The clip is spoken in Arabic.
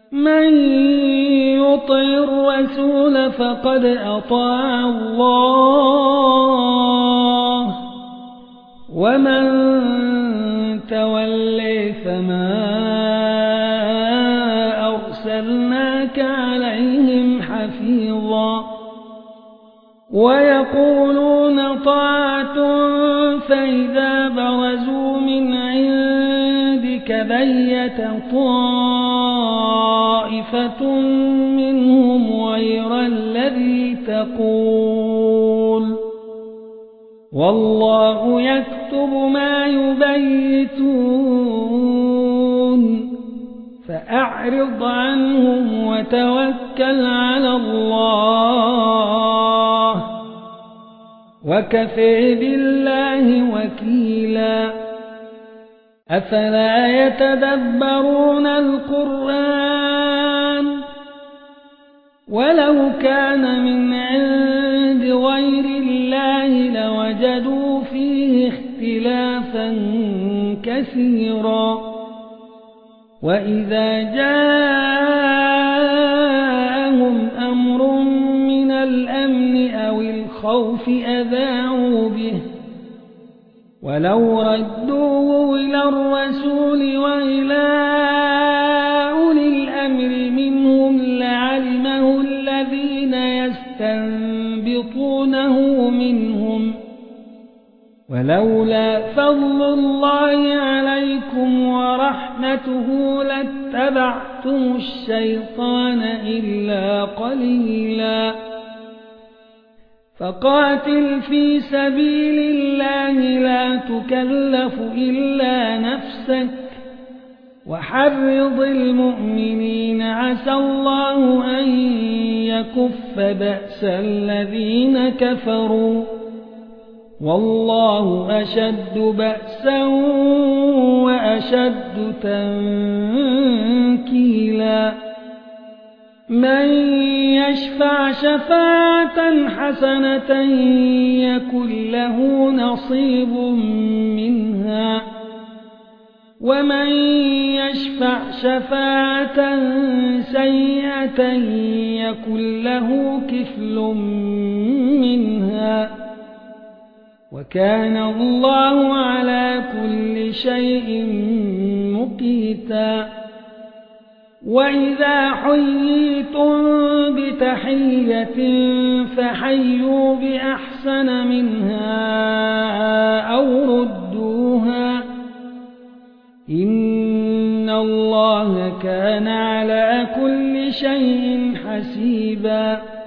من يطع الرسول فقد أطاع الله ومن تولي فما أرسلناك عليهم حفيظا ويقولون طاعة فإذا برزوا من عندك بيت طائفة منهم غير الذي تقول والله يكتب ما يبيتون فأعرض عنهم وتوكل على الله وكفى بالله وكيلا أفلا يتدبرون القرآن ولو كان من عند غير الله لوجدوا فيه اختلافا كثيرا وإذا جاءهم أمر من الأمن أو الخوف أذاعوا به ولو ردوه إلى الرسول وإلى أولي الأمر منهم لعلمه الذين يستنبطونه منهم ولولا فضل الله عليكم ورحمته لاتبعتم الشيطان إلا قليلا فقاتل في سبيل الله لا تكلف إلا نفسك وحرض المؤمنين عسى الله أن يكف بأس الذين كفروا والله أشد بأسا وأشد تنكيلا من يشفع شفاعة حسنة يكن له نصيب منها ومن يشفع شفاعة سيئة يكن له كفل منها وكان الله على كل شيء مقيتا وإذا حييتم بتحية فحيوا بأحسن منها أو ردوها إن الله كان على كل شيء حسيبا